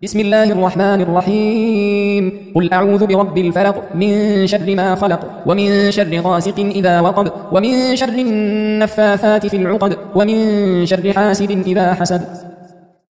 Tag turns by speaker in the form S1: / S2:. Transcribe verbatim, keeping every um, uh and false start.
S1: بسم الله الرحمن الرحيم قل أعوذ برب الفلق من شر ما خلق ومن شر غاسق إذا وقب ومن شر النفاثات في العقد ومن شر حاسد إذا حسد